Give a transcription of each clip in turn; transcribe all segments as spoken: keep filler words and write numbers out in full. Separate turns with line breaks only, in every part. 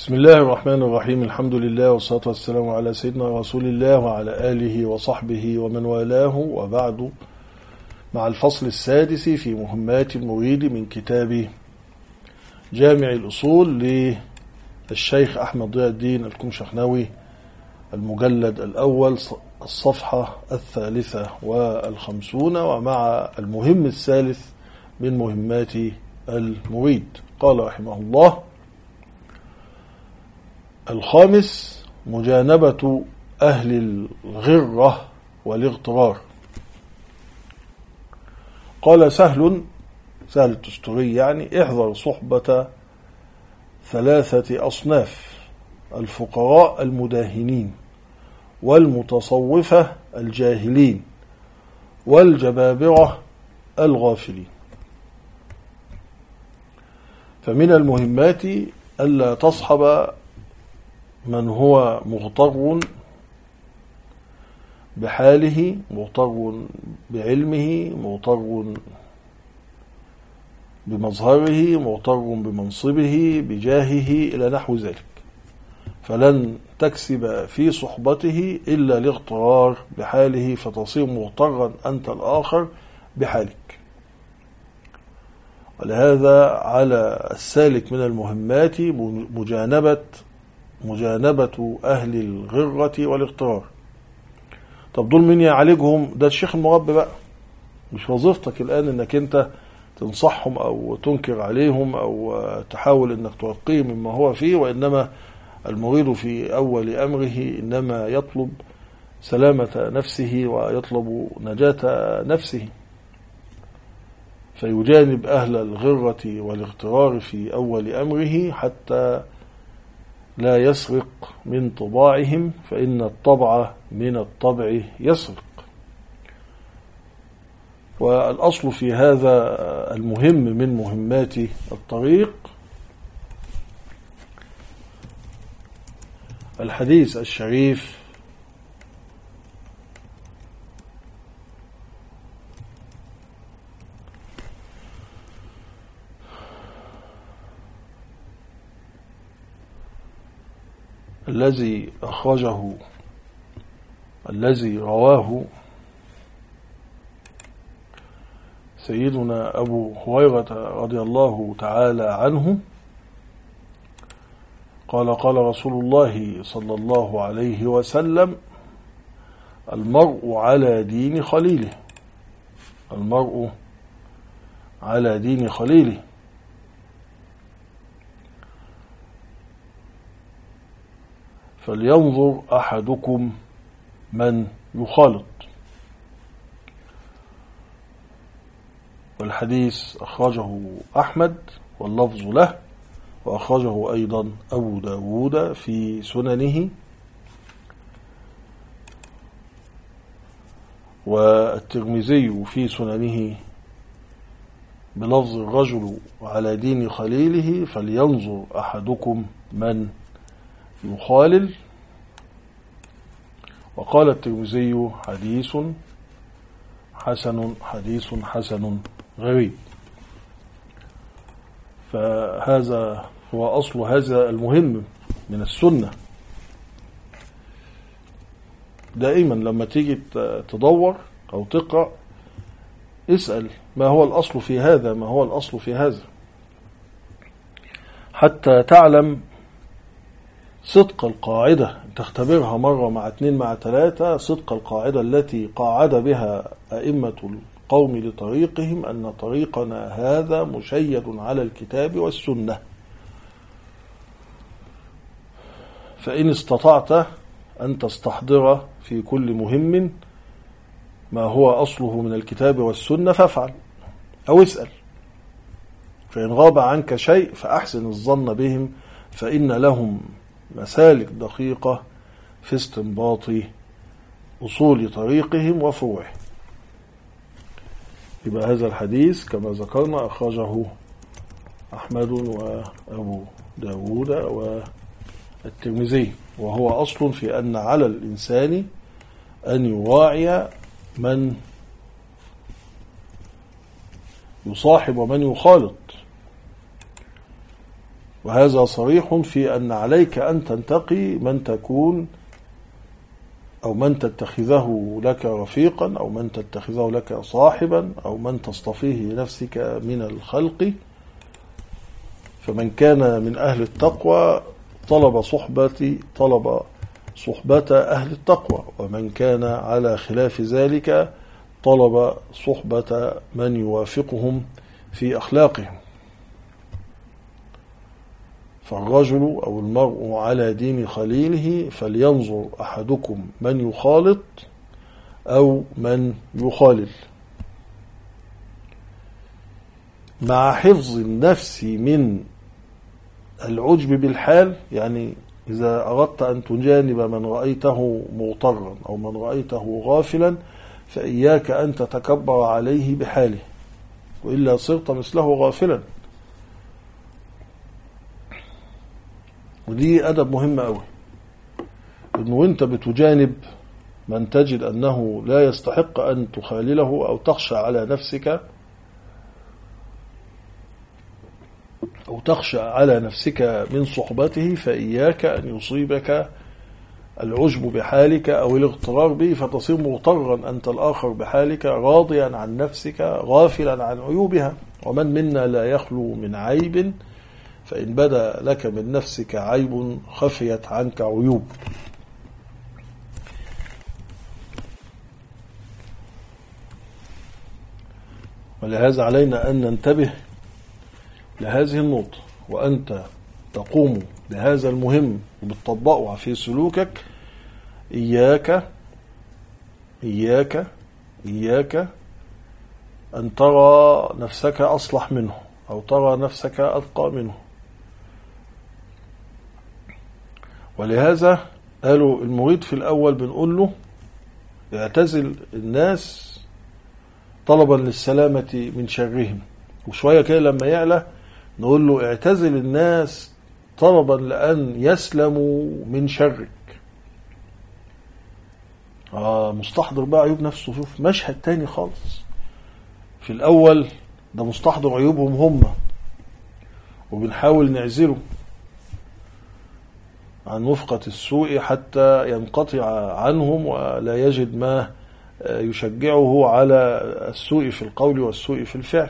بسم الله الرحمن الرحيم. الحمد لله والصلاة والسلام على سيدنا رسول الله وعلى آله وصحبه ومن والاه، وبعد، مع الفصل السادس في مهمات المريد من كتاب جامع الأصول للشيخ أحمد ضياء الدين الكمشخناوي، المجلد الأول، الصفحة الثالثة والخمسون، ومع المهم الثالث من مهمات المريد. قال رحمه الله: الخامس مجانبة أهل الغرة والاغترار. قال سهل سهل التستري يعني: احذر صحبة ثلاثة أصناف: الفقراء المداهنين، والمتصوفة الجاهلين، والجبابرة الغافلين. فمن المهمات ألا تصحب من هو مغتر بحاله، مغتر بعلمه، مغتر بمظهره، مغتر بمنصبه، بجاهه، إلى نحو ذلك. فلن تكسب في صحبته إلا الاغترار بحاله، فتصير مغترا أنت الآخر بحالك. ولهذا على السالك من المهمات مجانبة مجانبة أهل الغرة والاغترار. طب دول مين يعالجهم؟ ده الشيخ المربي بقى. مش وظيفتك الآن انك انت تنصحهم او تنكر عليهم او تحاول انك ترقيه مما هو فيه، وإنما المريد في أول أمره إنما يطلب سلامة نفسه ويطلب نجاة نفسه، فيجانب أهل الغرة والاغترار في أول أمره حتى لا يسرق من طباعهم، فإن الطبع من الطبع يسرق. والأصل في هذا المهم من مهمات الطريق الحديث الشريف الذي أخرجه الذي رواه سيدنا أبو هريرة رضي الله تعالى عنه قال: قال رسول الله صلى الله عليه وسلم: المرء على دين خليله. المرء على دين خليله. فلينظر أحدكم من يخالط. والحديث أخرجه أحمد واللفظ له، وأخرجه أيضا أبو داود في سننه، والترمذي في سننه بلفظ: الرجل على دين خليله فلينظر أحدكم من يخالل. وقال الترمذي: حديث حسن حديث حسن غريب. فهذا هو أصل هذا المهم من السنة. دائما لما تيجي تدور أو تقرأ اسأل ما هو الأصل في هذا، ما هو الأصل في هذا، حتى تعلم صدق القاعدة. تختبرها مرة مع اثنين مع ثلاثة، صدق القاعدة التي قاعد بها أئمة القوم لطريقهم، أن طريقنا هذا مشيد على الكتاب والسنة. فإن استطعت أن تستحضر في كل مهم ما هو أصله من الكتاب والسنة فافعل، أو اسأل. فإن غاب عنك شيء فأحسن الظن بهم، فإن لهم مسالك دقيقة في استنباط أصول طريقهم وفروعه. يبقى هذا الحديث كما ذكرنا أخرجه أحمد وأبو داود والترمذي، وهو أصل في أن على الإنسان أن يراعي من يصاحب ومن يخالط. وهذا صريح في أن عليك أن تنتقي من تكون أو من تتخذه لك رفيقا أو من تتخذه لك صاحبا أو من تصطفيه لنفسك من الخلق. فمن كان من أهل التقوى طلب صحبة طلب صحبة أهل التقوى، ومن كان على خلاف ذلك طلب صحبة من يوافقهم في أخلاقهم. فالرجل أو المرء على دين خليله، فلينظر أحدكم من يخالط أو من يخالل، مع حفظ النفس من العجب بالحال. يعني إذا أردت أن تجانب من رأيته مغترا أو من رأيته غافلا، فإياك أن تتكبر عليه بحاله، وإلا صرت مثله غافلا. ودي أدب مهم أوي، إنه وإنت بتجانب من تجد أنه لا يستحق أن تخالله أو تخشى على نفسك أو تخشى على نفسك من صحبته، فإياك أن يصيبك العجب بحالك أو الاغترار به، فتصير مغترا أنت الآخر بحالك، راضيا عن نفسك غافلا عن عيوبها. ومن منا لا يخلو من عيب، فإن بدا لك من نفسك عيب خفيت عنك عيوب. ولهذا علينا أن ننتبه لهذه النقطة، وأنت تقوم بهذا المهم وبتطبقه في سلوكك. إياك إياك إياك أن ترى نفسك أصلح منه أو ترى نفسك أتقى منه. ولهذا قالوا المريد في الأول بنقول له يعتزل الناس طلبا للسلامة من شرهم، وشوية كده لما يعلى نقول له اعتزل الناس طلبا لأن يسلموا من شرك. آه مستحضر بقى عيوب نفسه. شوف مشهد تاني خالص. في الأول ده مستحضر عيوبهم هم، وبنحاول نعزله عن وفقة السوء حتى ينقطع عنهم ولا يجد ما يشجعه على السوء في القول والسوء في الفعل.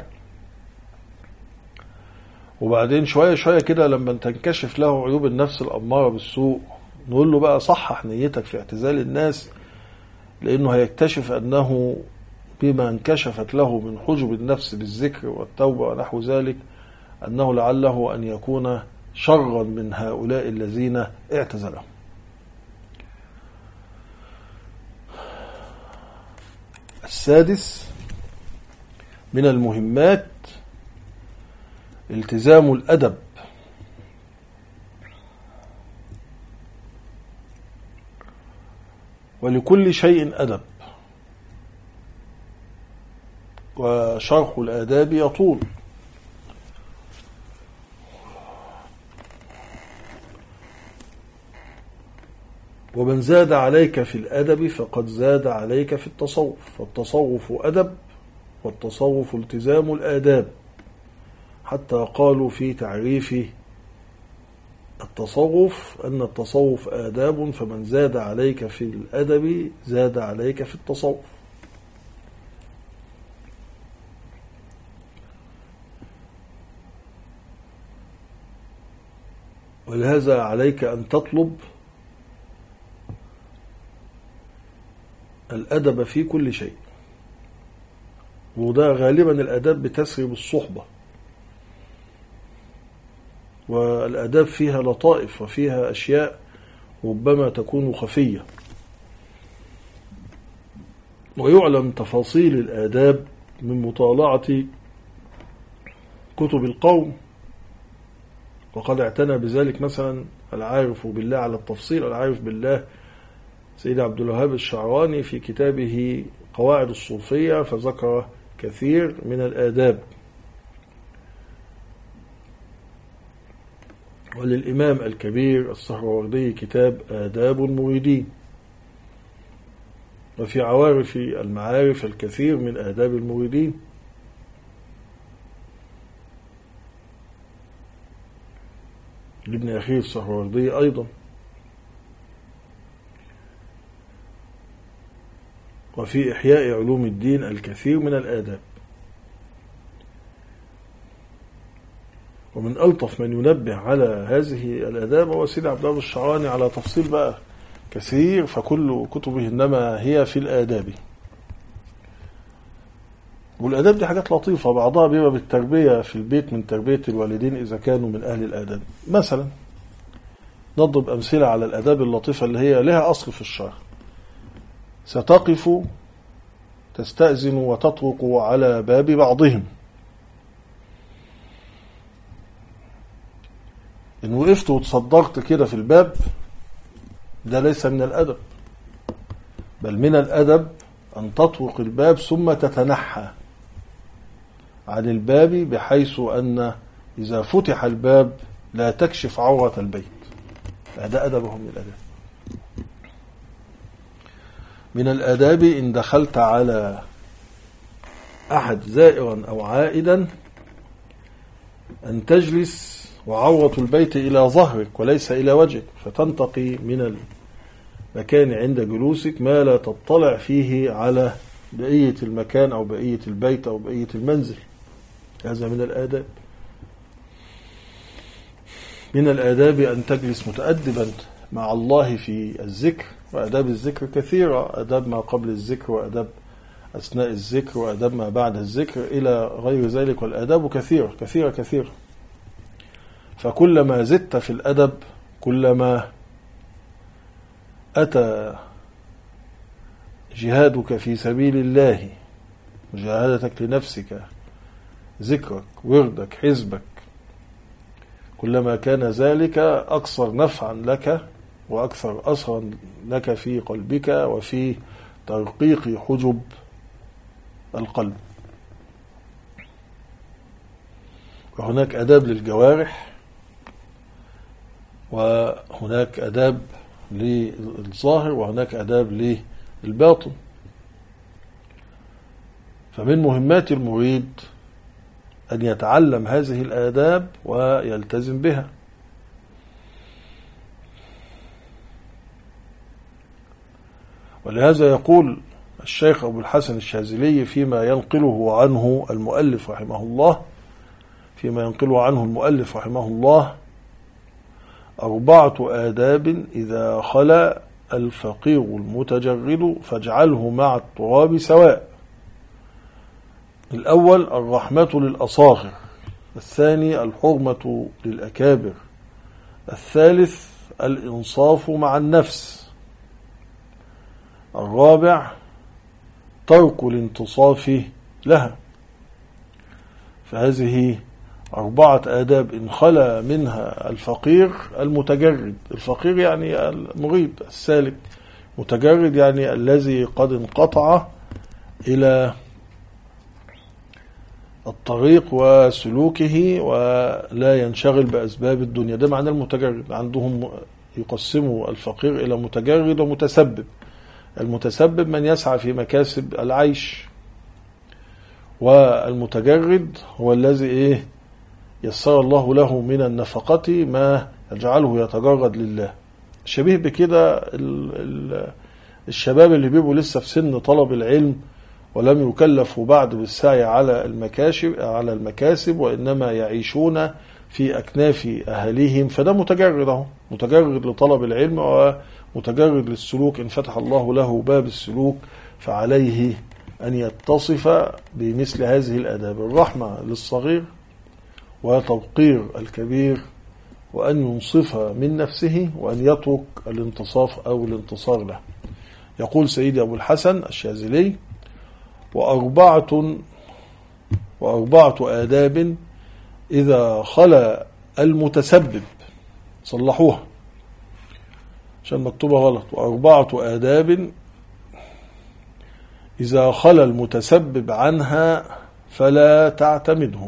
وبعدين شوية شوية كده لما تنكشف له عيوب النفس الأمارة بالسوء نقول له بقى صحح نيتك في اعتزال الناس، لأنه هيكتشف أنه بما انكشفت له من حجب النفس بالذكر والتوبة ونحو ذلك أنه لعله أن يكون شرا من هؤلاء الذين اعتزلهم. السادس من المهمات التزام الأدب. ولكل شيء أدب، وشرح الآداب يطول. ومن زاد عليك في الأدب فقد زاد عليك في التصوف، فالتصوف أدب والتصوف التزام الآداب. حتى قالوا في تعريف التصوف أن التصوف آداب، فمن زاد عليك في الأدب زاد عليك في التصوف. ولهذا عليك أن تطلب الأدب في كل شيء، وده غالبا الأداب بتسري بالصحبة، والأداب فيها لطائف وفيها أشياء ربما تكون خفية. ويعلم تفاصيل الآداب من مطالعة كتب القوم، وقد اعتنى بذلك مثلا العارف بالله على التفصيل، العارف بالله سيد عبد الوهاب الشعراني في كتابه قواعد الصوفية، فذكر كثير من الآداب. وللإمام الكبير السهروردي كتاب آداب المريدين، وفي عوارف المعارف الكثير من آداب المريدين. لابن أخيه السهروردي أيضا. وفي إحياء علوم الدين الكثير من الآداب. ومن ألطف من ينبه على هذه الآداب هو سيدي عبد الله الشعراني على تفصيل بقى كثير، فكل كتبه إنما هي في الآداب. والآداب دي حاجات لطيفة، بعضها بيبقى بالتربية في البيت من تربية الوالدين إذا كانوا من أهل الآداب. مثلا نضرب أمثلة على الآداب اللطيفة اللي هي لها أصل في الشرع. ستقف تستأذن وتطرق على باب بعضهم، إن وقفت وتصدرت كده في الباب ده ليس من الأدب، بل من الأدب أن تطرق الباب ثم تتنحى عن الباب بحيث أن إذا فتح الباب لا تكشف عورة البيت. هذا أدبهم من الأدب. من الآداب إن دخلت على أحد زائرا أو عائدا أن تجلس وعورة البيت إلى ظهرك وليس إلى وجهك، فتنتقي من المكان عند جلوسك ما لا تطلع فيه على بقية المكان أو بقية البيت أو بقية المنزل. هذا من الآداب. من الآداب أن تجلس متأدبا مع الله في الذكر، وآداب الذكر كثيرة، آداب ما قبل الذكر وآداب أثناء الذكر وآداب ما بعد الذكر إلى غير ذلك، والآداب كثيرة كثيرة كثيرة. فكلما زدت في الأدب كلما أتى جهادك في سبيل الله، مجاهدتك لنفسك، ذكرك، وردك، حزبك، كلما كان ذلك أكثر نفعا لك وأكثر أثرا لك في قلبك وفي ترقيق حجب القلب. وهناك أداب للجوارح، وهناك أداب للظاهر، وهناك أداب للباطن. فمن مهمات المريد أن يتعلم هذه الآداب ويلتزم بها. ولهذا يقول الشيخ أبو الحسن الشاذلي فيما ينقله عنه المؤلف رحمه الله فيما ينقله عنه المؤلف رحمه الله أربعة آداب إذا خلا الفقير المتجرد فاجعله مع التراب سواء. الأول الرحمة للأصاغر، الثاني الحرمة للأكابر، الثالث الإنصاف مع النفس، الرابع ترك الانتصاف لها. فهذه أربعة آداب إن خلا منها الفقير المتجرد. الفقير يعني المريد السالك، متجرد يعني الذي قد انقطع إلى الطريق وسلوكه ولا ينشغل بأسباب الدنيا. ده معنى المتجرد. عندهم يقسموا الفقير إلى متجرد ومتسبب. المتسبب من يسعى في مكاسب العيش، والمتجرد هو الذي إيه يسر الله له من النفقة ما يجعله يتجرد لله. شبيه بكده الشباب اللي بيبقوا لسه في سن طلب العلم ولم يكلفوا بعد بالسعي على المكاسب على المكاسب وإنما يعيشون في أكناف أهاليهم، فده متجرد اهو، متجرد لطلب العلم ومتجرد للسلوك. إن فتح الله له باب السلوك فعليه أن يتصف بمثل هذه الآداب: الرحمة للصغير، وتوقير الكبير، وأن ينصف من نفسه، وأن يترك الانتصاف أو الانتصار له. يقول سيدي أبو الحسن الشاذلي: وأربعة وأربعة آداب إذا خلا المتسبب، صلحوها عشان مكتوبة غلط، وأربعة آداب إذا خلا المتسبب عنها فلا تعتمده.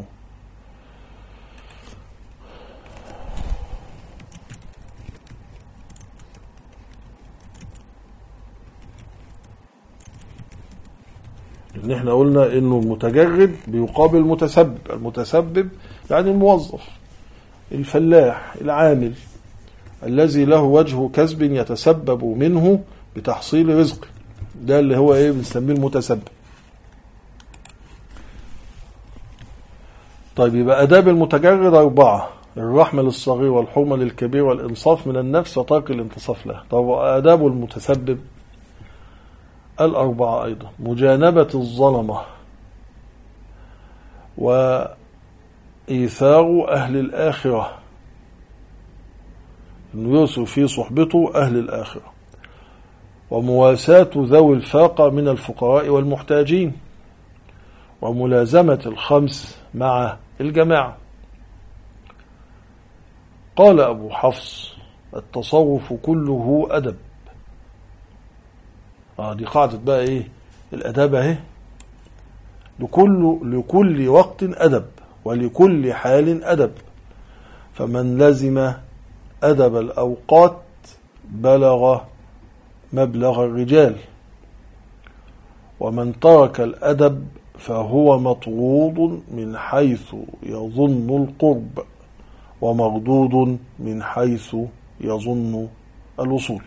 لأن احنا قلنا إنه المتجرد بيقابل المتسبب. المتسبب يعني الموظف، الفلاح العامل الذي له وجه كسب يتسبب منه بتحصيل رزق، ده اللي هو ايه بنسميه المتسبب. طيب يبقى آداب المتجرد أربعة: الرحمة للصغير والحرمة للكبير والإنصاف من النفس وترك الانتصاف له. طب آداب المتسبب الأربعة أيضا: مجانبة الظلمة، وإيثار أهل الآخرة، إنه يوصل في صحبته أهل الآخرة، ومواساة ذوي الفاقة من الفقراء والمحتاجين، وملازمة الخمس مع الجماعة. قال أبو حفص: التصوف كله أدب. آه دي قاعدة بقى إيه الأدب اهي، لكل لكل وقت أدب ولكل حال أدب، فمن لزم أدب الأوقات بلغ مبلغ الرجال، ومن ترك الأدب فهو مطرود من حيث يظن القرب، ومردود من حيث يظن الوصول.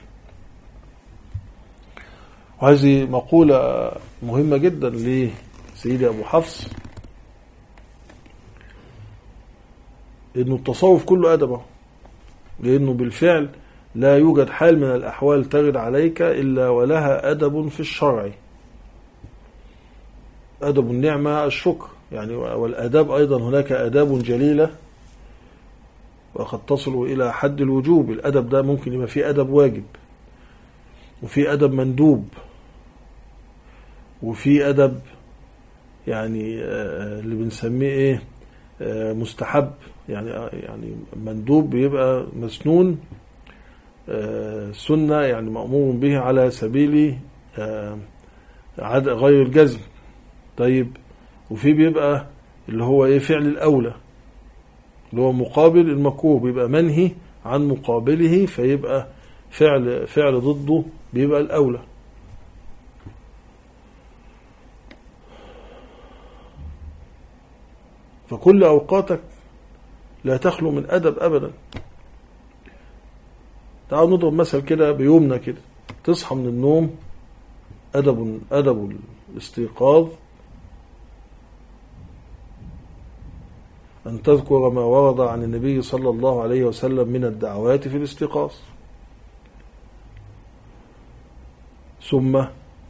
وهذه مقولة مهمة جدا لسيدي أبو حفص، إنه التصوف كله أدبه، لأنه بالفعل لا يوجد حال من الأحوال ترد عليك إلا ولها أدب في الشرع. أدب النعمة الشكر يعني، والأداب أيضا هناك أداب جليلة وقد تصل إلى حد الوجوب. الأدب ده ممكن يبقى فيه أدب واجب، وفي أدب مندوب، وفي أدب يعني اللي بنسميه إيه مستحب، يعني يعني مندوب بيبقى مسنون سنة، يعني مأمور به على سبيل غير الجزم. طيب وفي بيبقى اللي هو إيه فعل الأولى، اللي هو مقابل المكروه، بيبقى منهي عن مقابله، فيبقى فعل فعل ضده بيبقى الأولى. فكل أوقاتك لا تخلو من أدب أبدا. تعالوا نضرب مثل كده بيومنا كده: تصحى من النوم، أدب أدب الاستيقاظ أن تذكر ما ورد عن النبي صلى الله عليه وسلم من الدعوات في الاستيقاظ، ثم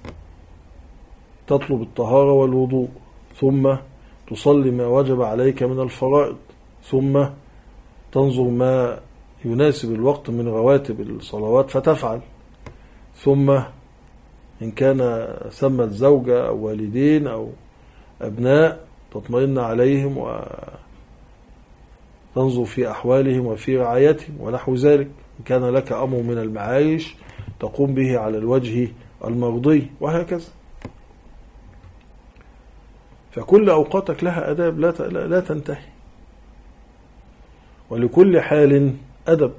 تطلب الطهارة والوضوء، ثم تصلي ما وجب عليك من الفرائض، ثم تنظر ما يناسب الوقت من رواتب الصلوات فتفعل، ثم إن كان ثمت زوجة أو والدين أو أبناء تطمئن عليهم وتنظر في أحوالهم وفي رعايتهم ونحو ذلك. إن كان لك أمر من المعايش تقوم به على الوجه المرضي، وهكذا. فكل أوقاتك لها أداب لا لا تنتهي، ولكل حال أدب،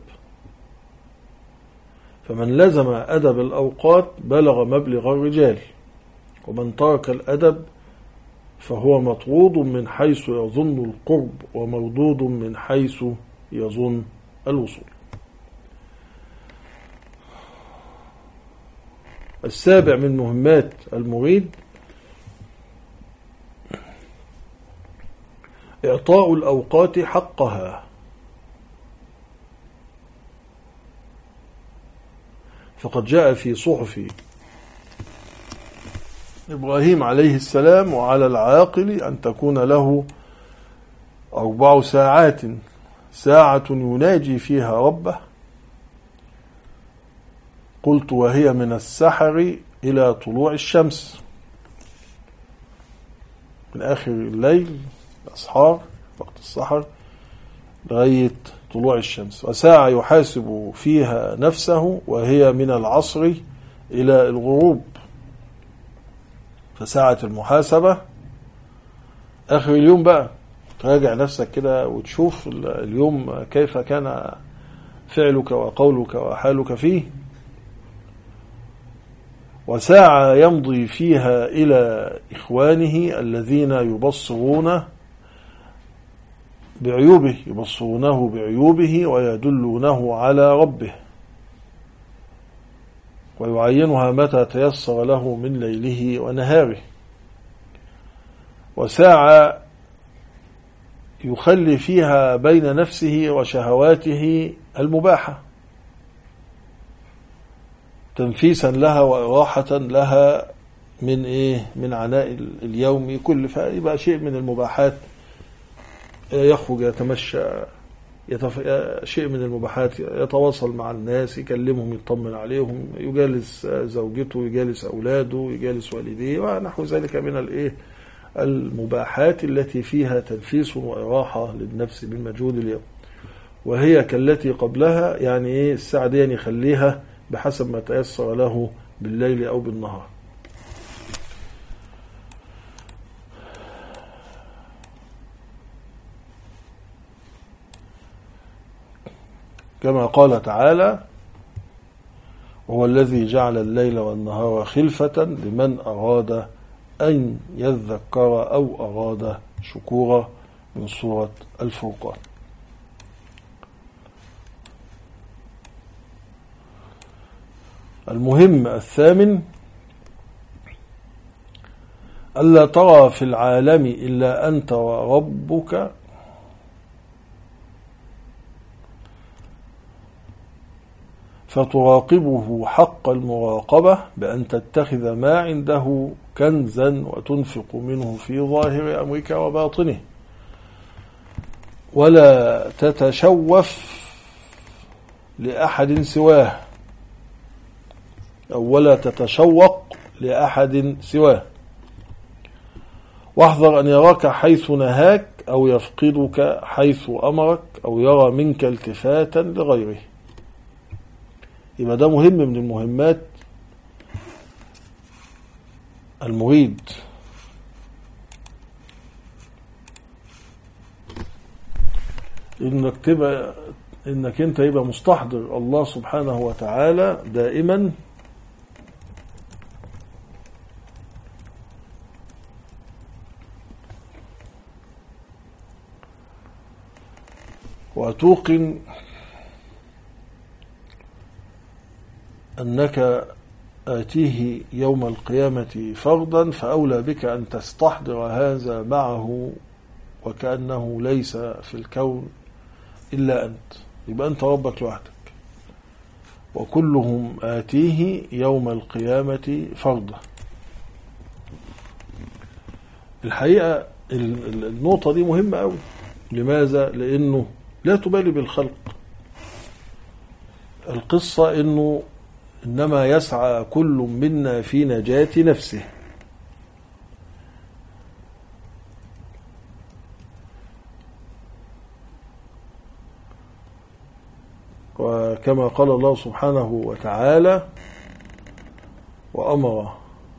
فمن لزم أدب الأوقات بلغ مبلغ الرجال، ومن ترك الأدب فهو مطرود من حيث يظن القرب، ومردود من حيث يظن الوصول. السابع من مهمات المريد إعطاء الأوقات حقها، فقد جاء في صحف إبراهيم عليه السلام: وعلى العاقل أن تكون له أربع ساعات، ساعة يناجي فيها ربه. قلت: وهي من السحر إلى طلوع الشمس، من آخر الليل الأسحار وقت السحر لغاية طلوع الشمس. وساعة يحاسب فيها نفسه، وهي من العصر إلى الغروب. فساعة المحاسبة آخر اليوم بقى، تراجع نفسك كده وتشوف اليوم كيف كان فعلك وقولك وحالك فيه. وساعة يمضي فيها إلى إخوانه الذين يبصرون بعيوبه، يبصرونه بعيوبه ويدلونه على ربه، ويعينها متى تيسر له من ليله ونهاره، وساعة يخلي فيها بين نفسه وشهواته المباحة تنفيسا لها وإراحة لها من إيه من عناء اليوم كل، فيبقى شيء من المباحات، يخرج يتمشى، يتف... شيء من المباحات، يتواصل مع الناس، يكلمهم، يطمن عليهم، يجالس زوجته، يجالس أولاده، يجالس والديه ونحو ذلك من الإيه المباحات التي فيها تنفيس وإراحة للنفس من مجهود اليوم. وهي كالتي قبلها، يعني إيه الساعة دي يعني يخليها بحسب ما تيسر له بالليل أو بالنهار. كما قال تعالى: وهو الذي جعل الليل والنهار خلفة لمن أراد أن يذكر أو أراد شكورا، من سورة الفرقان. المهم الثامن: ألا ترى في العالم إلا أنت وربك فتراقبه حق المراقبة بأن تتخذ ما عنده كنزا وتنفق منه في ظاهر أمرك وباطنه، ولا تتشوف لأحد سواه، أو ولا تتشوق لأحد سواه، واحذر أن يراك حيث نهاك أو يفقدك حيث أمرك أو يرى منك التفاتا لغيره. يبقى ده مهم من المهمات المريد انك تبقى انك انت يبقى مستحضر الله سبحانه وتعالى دائما، وتوقن أنك آتيه يوم القيامة فردا، فأولى بك أن تستحضر هذا معه وكأنه ليس في الكون إلا أنت. يبقى أنت ربك لوحدك، وكلهم آتيه يوم القيامة فردا. الحقيقة النقطة دي مهمة أوي. لماذا؟ لأنه لا تبالي بالخلق. القصة أنه إنما يسعى كل منا في نجاة نفسه، وكما قال الله سبحانه وتعالى: وأمر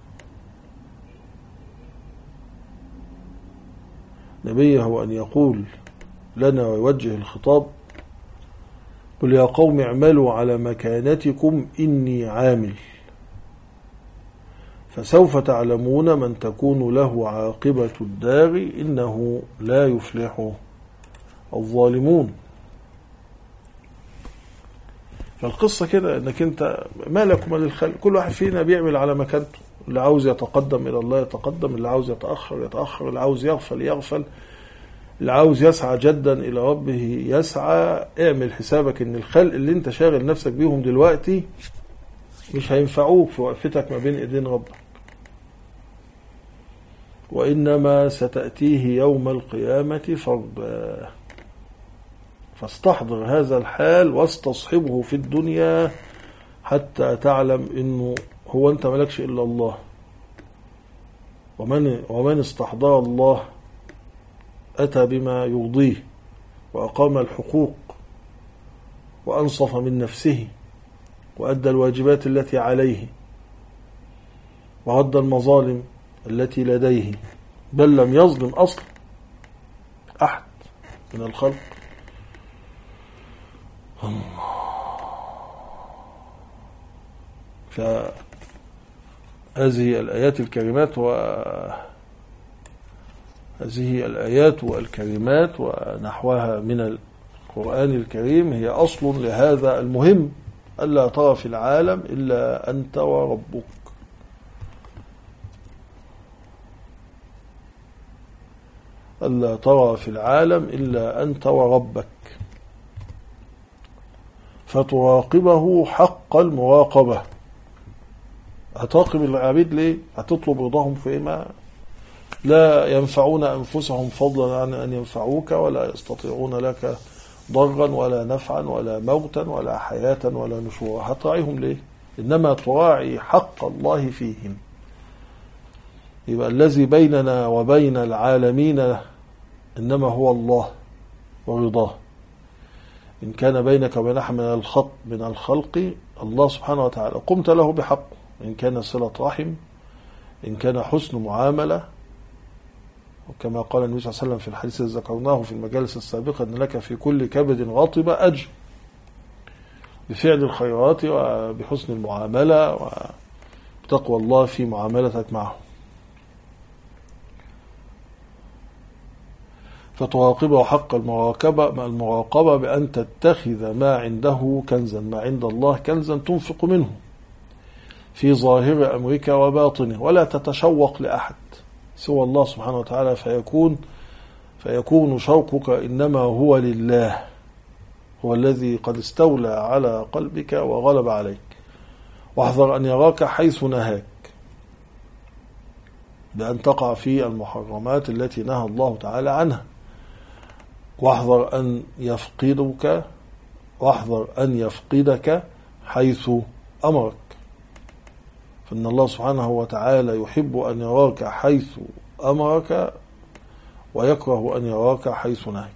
نبيه أن يقول لنا ويوجه الخطاب: قل يا قوم اعملوا على مكانتكم إني عامل فسوف تعلمون من تكون له عاقبة الدار إنه لا يفلح الظالمون. فالقصة كده انك انت مالك ومال الخلق، كل واحد فينا بيعمل على مكانته، اللي عاوز يتقدم إلى الله يتقدم، اللي عاوز يتأخر يتأخر، اللي عاوز يغفل يغفل، اللي عاوز يسعى جدا إلى ربه يسعى. اعمل حسابك ان الخلق اللي انت شاغل نفسك بيهم دلوقتي مش هينفعوك في وقفتك ما بين ايدين ربك، وإنما ستأتيه يوم القيامة فردا. فاستحضر هذا الحال واستصحبه في الدنيا حتى تعلم انه هو انت ملكش الا الله، ومن ومن استحضر الله أتى بما يرضيه وأقام الحقوق وأنصف من نفسه وأدى الواجبات التي عليه ورد المظالم التي لديه، بل لم يظلم أصلا أحد من الخلق. فهذه الآيات الكريمات و هذه الآيات الكريمات ونحوها من القرآن الكريم هي أصل لهذا المهم، ألا ترى في العالم إلا أنت وربك. ألا ترى في العالم إلا أنت وربك، فتراقبه حق المراقبة. هتراقب العبيد ليه؟ هتطلب رضاهم فيما لا ينفعون أنفسهم فضلا عن أن ينفعوك، ولا يستطيعون لك ضرا ولا نفعا ولا موتا ولا حياة ولا نشورا. هتراعيهم ليه؟ إنما تراعي حق الله فيهم. يبقى الذي بيننا وبين العالمين إنما هو الله ورضاه. إن كان بينك وبين أحد من الخط من الخلق الله سبحانه وتعالى قمت له بحق، إن كان صلة رحم، إن كان حسن معاملة، وكما قال النبي صلى الله عليه وسلم في الحديث الذي ذكرناه في المجالس السابقة أن لك في كل كبد رطبة أجر بفعل الخيرات وبحسن المعاملة وبتقوى الله في معاملتك معه. فتراقبه حق المراقبة المراقبة بأن تتخذ ما عنده كنزا، ما عند الله كنزا تنفق منه في ظاهر أمرك وباطنه، ولا تتشوق لأحد سوى الله سبحانه وتعالى، فيكون فيكون شوقك إنما هو لله، هو الذي قد استولى على قلبك وغلب عليك. واحذر أن يراك حيث نهاك بأن تقع في المحرمات التي نهى الله تعالى عنها. واحذر أن يفقدك واحذر أن يفقدك حيث أمرك، فإن الله سبحانه وتعالى يحب أن يراك حيث أمرك ويكره أن يراك حيث نهاك.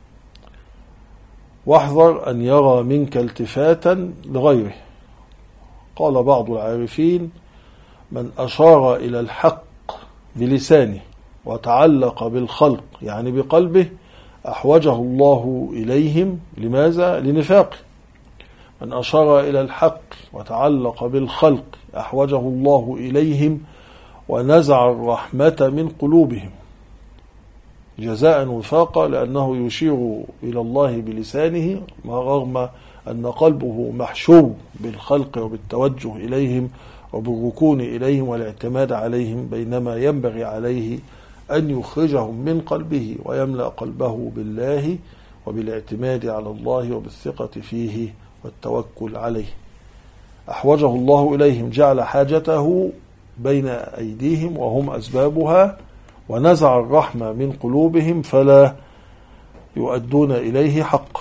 واحذر أن يرى منك التفاتا لغيره. قال بعض العارفين: من أشار إلى الحق بلسانه وتعلق بالخلق يعني بقلبه أحوجه الله إليهم. لماذا؟ لنفاقه. من أشار إلى الحق وتعلق بالخلق أحوجه الله إليهم ونزع الرحمة من قلوبهم جزاء وفاقا، لأنه يشير إلى الله بلسانه رغم أن قلبه محشور بالخلق وبالتوجه إليهم وبالركون إليهم والاعتماد عليهم، بينما ينبغي عليه أن يخرجهم من قلبه ويملأ قلبه بالله وبالاعتماد على الله وبالثقة فيه والتوكل عليه. أحوجه الله إليهم، جعل حاجته بين أيديهم وهم أسبابها، ونزع الرحمة من قلوبهم فلا يؤدون إليه حق،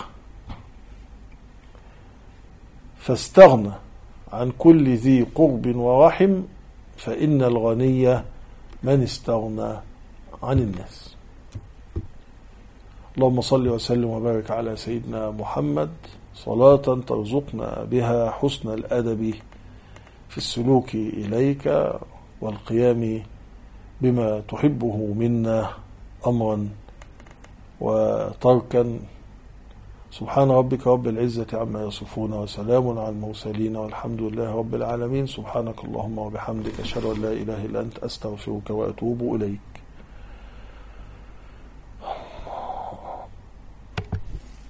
فاستغنى عن كل ذي قرب ورحم، فإن الغني من استغنى عن الناس. اللهم صل وسلم وبارك على سيدنا محمد صلاة ترزقنا بها حسن الأدب في السلوك إليك والقيام بما تحبه منا أمرا وتركا. سبحان ربك رب العزة عما يصفون وسلام على المرسلين والحمد لله رب العالمين. سبحانك اللهم وبحمدك أشهد أن لا إله إلا أنت أستغفرك وأتوب إليك.